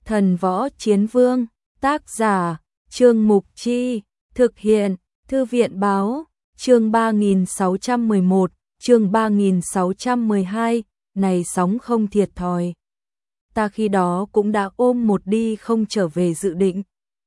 Thần Võ Chiến Vương, tác giả, Trương Mục Chi, thực hiện, Thư viện Báo, chương 3611, chương 3612, này sóng không thiệt thòi. Ta khi đó cũng đã ôm một đi không trở về dự định.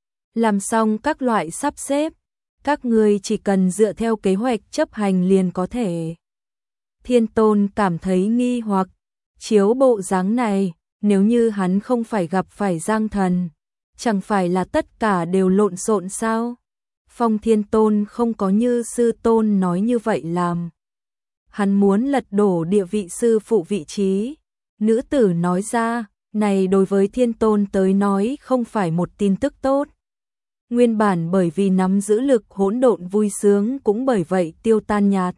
Làm xong các loại sắp xếp, các ngươi chỉ cần dựa theo kế hoạch chấp hành liền có thể. Thiên Tôn cảm thấy nghi hoặc, chiếu bộ dáng này, nếu như hắn không phải gặp phải Giang Thần, chẳng phải là tất cả đều lộn xộn sao? Phong Thiên Tôn không có như sư tôn nói như vậy làm. Hắn muốn lật đổ địa vị sư phụ vị trí. Nữ tử nói ra, này đối với Thiên Tôn tới nói không phải một tin tức tốt. Nguyên bản bởi vì nắm giữ lực hỗn độn vui sướng cũng bởi vậy tiêu tan nhạt.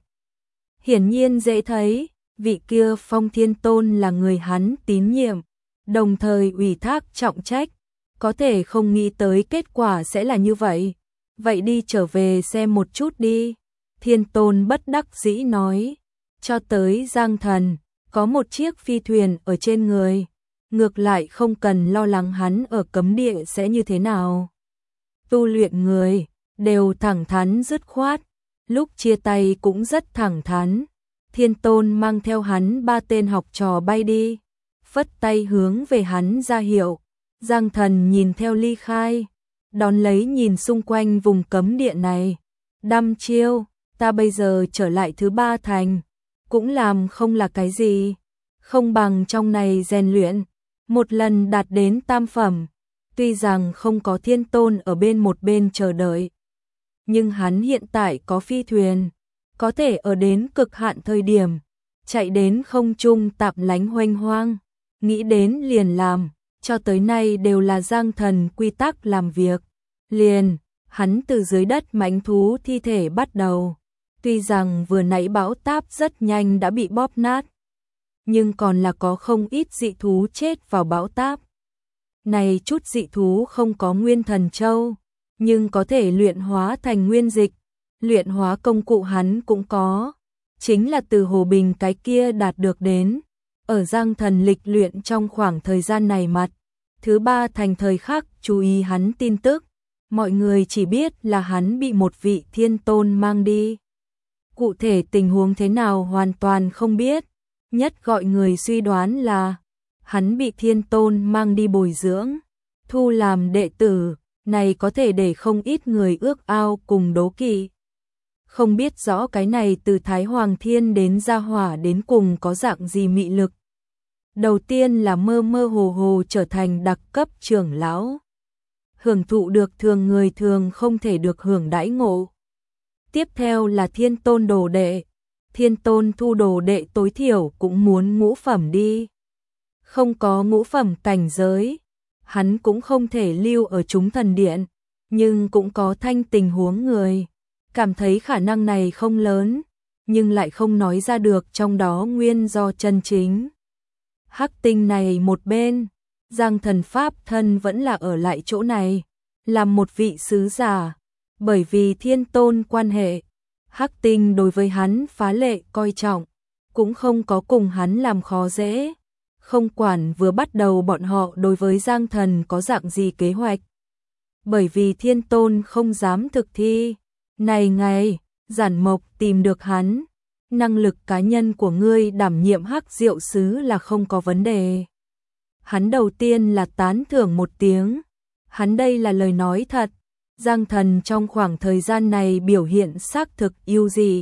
Hiển nhiên dễ thấy, vị kia Phong Thiên Tôn là người hắn tín nhiệm, đồng thời ủy thác trọng trách, có thể không nghĩ tới kết quả sẽ là như vậy. Vậy đi trở về xem một chút đi. Thiên Tôn bất đắc dĩ nói, cho tới Giang Thần, có một chiếc phi thuyền ở trên người, ngược lại không cần lo lắng hắn ở cấm địa sẽ như thế nào. Tu luyện người, đều thẳng thắn dứt khoát, lúc chia tay cũng rất thẳng thắn. Thiên Tôn mang theo hắn 3 tên học trò bay đi, phất tay hướng về hắn ra hiệu. Giang Thần nhìn theo ly khai, đón lấy nhìn xung quanh vùng cấm địa này. Đăm chiêu, ta bây giờ trở lại thứ 3 thành, cũng làm không là cái gì, không bằng trong này rèn luyện, một lần đạt đến tam phẩm. Tuy rằng không có Thiên Tôn ở một bên chờ đợi, nhưng hắn hiện tại có phi thuyền, có thể ở đến cực hạn thời điểm, chạy đến không trung tạp lánh hoành hoang, nghĩ đến liền làm, cho tới nay đều là Giang Thần quy tắc làm việc. Liền, hắn từ dưới đất mãnh thú thi thể bắt đầu, tuy rằng vừa nãy bão táp rất nhanh đã bị bóp nát, nhưng còn là có không ít dị thú chết vào bão táp. Này chút dị thú không có nguyên thần châu, nhưng có thể luyện hóa thành nguyên dịch, luyện hóa công cụ hắn cũng có, chính là từ Hồ Bình cái kia đạt được đến. Ở Giang Thần lịch luyện trong khoảng thời gian này mặt, thứ 3 thành thời khắc chú ý hắn tin tức, mọi người chỉ biết là hắn bị một vị Thiên Tôn mang đi. Cụ thể tình huống thế nào hoàn toàn không biết, nhất gọi người suy đoán là hắn bị Thiên Tôn mang đi bồi dưỡng, thu làm đệ tử, này có thể để không ít người ước ao cùng đố kỵ. Không biết rõ cái này từ Thái Hoàng Thiên đến Gia Hỏa đến cùng có dạng gì mị lực. Đầu tiên là mơ mơ hồ hồ trở thành đặc cấp trưởng lão, hưởng thụ được thường người thường không thể được hưởng đãi ngộ. Tiếp theo là Thiên Tôn đồ đệ, Thiên Tôn thu đồ đệ tối thiểu cũng muốn ngũ phẩm đi. Không có ngũ phẩm cảnh giới, hắn cũng không thể lưu ở chúng thần điện, nhưng cũng có thanh tình huống người, cảm thấy khả năng này không lớn, nhưng lại không nói ra được trong đó nguyên do chân chính. Hắc Tinh này một bên, Giang Thần pháp thân vẫn là ở lại chỗ này, làm một vị sứ giả, bởi vì Thiên Tôn quan hệ, Hắc Tinh đối với hắn phá lệ coi trọng, cũng không có cùng hắn làm khó dễ, không quản vừa bắt đầu bọn họ đối với Giang Thần có dạng gì kế hoạch. Bởi vì Thiên Tôn không dám thực thi, này ngày, Giản Mộc tìm được hắn, năng lực cá nhân của ngươi đảm nhiệm Hắc Diệu Sứ là không có vấn đề. Hắn đầu tiên là tán thưởng một tiếng, hắn đây là lời nói thật, Giang Thần trong khoảng thời gian này biểu hiện xác thực ưu dị.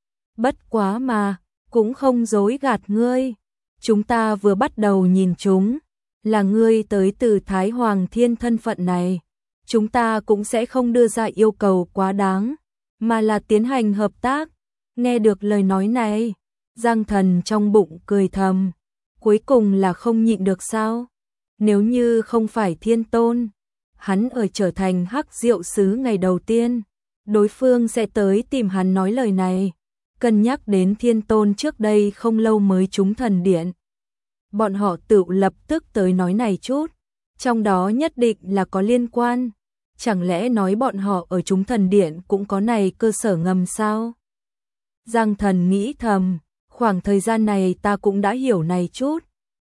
Bất quá mà, cũng không dối gạt ngươi, chúng ta vừa bắt đầu nhìn chúng, là ngươi tới từ Thái Hoàng Thiên thân phận này, chúng ta cũng sẽ không đưa ra yêu cầu quá đáng, mà là tiến hành hợp tác. Nghe được lời nói này, Giang Thần trong bụng cười thầm, cuối cùng là không nhịn được sao? Nếu như không phải Thiên Tôn, hắn ở trở thành Hắc Diệu Sứ ngày đầu tiên, đối phương sẽ tới tìm hắn nói lời này, cân nhắc đến Thiên Tôn trước đây không lâu mới trúng thần điện. Bọn họ tự lập tức tới nói này chút, trong đó nhất định là có liên quan, chẳng lẽ nói bọn họ ở trúng thần điện cũng có này cơ sở ngầm sao? Giang Thần nghĩ thầm, khoảng thời gian này ta cũng đã hiểu này chút,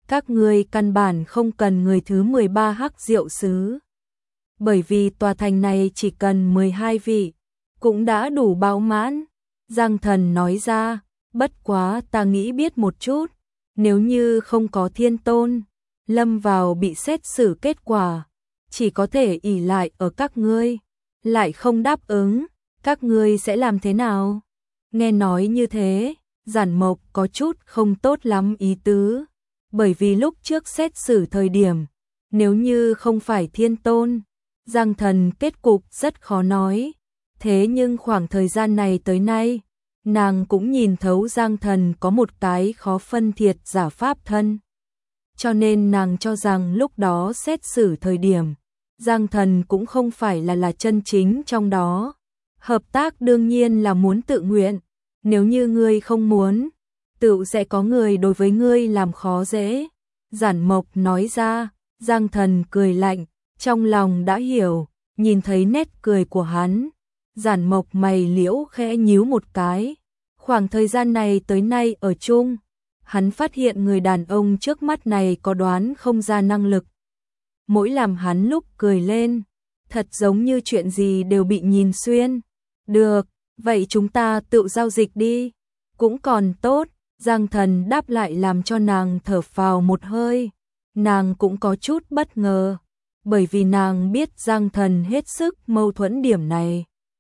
các ngươi căn bản không cần người thứ 13 hắc diệu sứ. Bởi vì tòa thành này chỉ cần 12 vị, cũng đã đủ bao mãn. Giang Thần nói ra, bất quá ta nghĩ biết một chút, nếu như không có thiên tôn, lâm vào bị xét xử kết quả, chỉ có thể ỷ lại ở các ngươi, lại không đáp ứng, các ngươi sẽ làm thế nào? Nghe nói như thế, Giản Mộc có chút không tốt lắm ý tứ, bởi vì lúc trước xét xử thời điểm, nếu như không phải thiên tôn, Giang Thần kết cục rất khó nói. Thế nhưng khoảng thời gian này tới nay, nàng cũng nhìn thấu Giang Thần có một cái khó phân thiệt giả pháp thân. Cho nên nàng cho rằng lúc đó xét xử thời điểm, Giang Thần cũng không phải là chân chính trong đó. Hợp tác đương nhiên là muốn tự nguyện, nếu như ngươi không muốn, tự sẽ có người đối với ngươi làm khó dễ. Giản Mộc nói ra, Giang Thần cười lạnh, trong lòng đã hiểu, nhìn thấy nét cười của hắn. Giản Mộc mày liễu khẽ nhíu một cái. Khoảng thời gian này tới nay ở chung, hắn phát hiện người đàn ông trước mắt này có đoán không ra năng lực. Mỗi làm hắn lúc cười lên, thật giống như chuyện gì đều bị nhìn xuyên. Được, vậy chúng ta tự giao dịch đi. Cũng còn tốt, Giang Thần đáp lại làm cho nàng thở phào một hơi. Nàng cũng có chút bất ngờ, bởi vì nàng biết Giang Thần hết sức mâu thuẫn điểm này.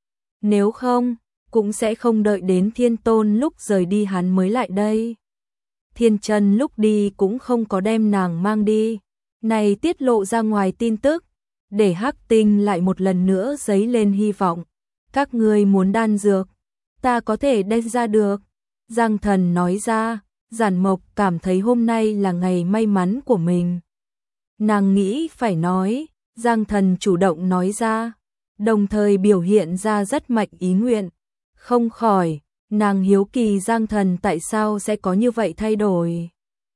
Nếu không, cũng sẽ không đợi đến Thiên Tôn lúc rời đi hắn mới lại đây. Thiên Chân lúc đi cũng không có đem nàng mang đi. Này tiết lộ ra ngoài tin tức, để Hắc Tinh lại một lần nữa dấy lên hy vọng. Các ngươi muốn đan dược, ta có thể đem ra được. Giang Thần nói ra, Giản Mộc cảm thấy hôm nay là ngày may mắn của mình. Nàng nghĩ phải nói, Giang Thần chủ động nói ra, đồng thời biểu hiện ra rất mạnh ý nguyện. Không khỏi, nàng hiếu kỳ Giang Thần tại sao sẽ có như vậy thay đổi.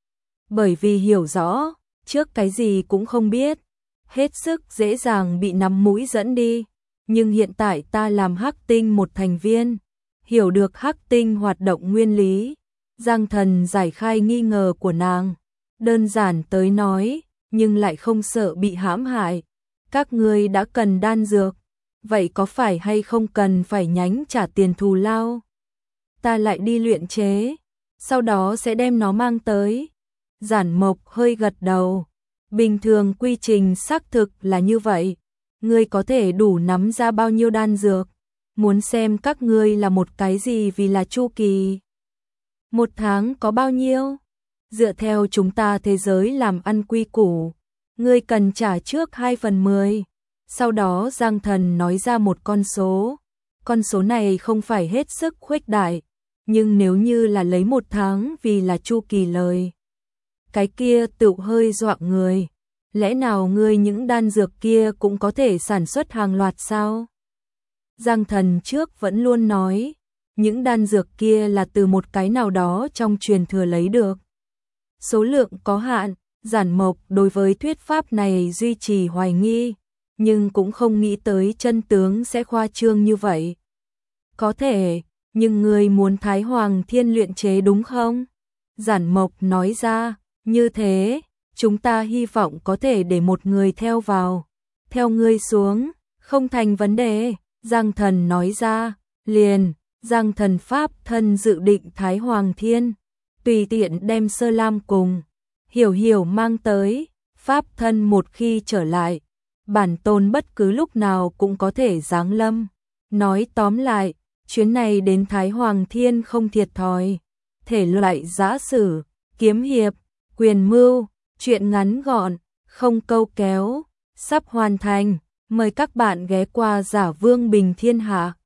Bởi vì hiểu rõ, trước cái gì cũng không biết, hết sức dễ dàng bị nắm mũi dẫn đi. Nhưng hiện tại ta làm Hắc Tinh một thành viên, hiểu được Hắc Tinh hoạt động nguyên lý. Giang Thần giải khai nghi ngờ của nàng, đơn giản tới nói, nhưng lại không sợ bị hãm hại. Các ngươi đã cần đan dược, vậy có phải hay không cần phải nhánh trả tiền thù lao? Ta lại đi luyện chế, sau đó sẽ đem nó mang tới. Giản Mộc hơi gật đầu, bình thường quy trình xác thực là như vậy. Ngươi có thể đủ nắm ra bao nhiêu đan dược, muốn xem các ngươi là một cái gì vì là chu kỳ. Một tháng có bao nhiêu? Dựa theo chúng ta thế giới làm ăn quy củ, ngươi cần trả trước 2/10. Sau đó Giang Thần nói ra một con số này không phải hết sức khuếch đại, nhưng nếu như là lấy 1 tháng vì là chu kỳ lời, cái kia tự hơi dọa người. Lẽ nào ngươi những đan dược kia cũng có thể sản xuất hàng loạt sao? Giang Thần trước vẫn luôn nói, những đan dược kia là từ một cái nào đó trong truyền thừa lấy được. Số lượng có hạn, Giản Mộc đối với thuyết pháp này duy trì hoài nghi, nhưng cũng không nghĩ tới chân tướng sẽ khoa trương như vậy. Có thể, nhưng ngươi muốn Thái Hoàng Thiên luyện chế đúng không? Giản Mộc nói ra, như thế, chúng ta hy vọng có thể để một người theo vào. Theo ngươi xuống, không thành vấn đề, Giang Thần nói ra, liền, Giang Thần pháp thân dự định Thái Hoàng Thiên, tùy tiện đem Sơ Lam cùng Hiểu Hiểu mang tới, pháp thân một khi trở lại, bản tôn bất cứ lúc nào cũng có thể giáng lâm. Nói tóm lại, chuyến này đến Thái Hoàng Thiên không thiệt thòi, thể loại giã sử, kiếm hiệp, quyền mưu, chuyện ngắn gọn, không câu kéo, sắp hoàn thành, mời các bạn ghé qua Giả Vương Bình Thiên Hạ.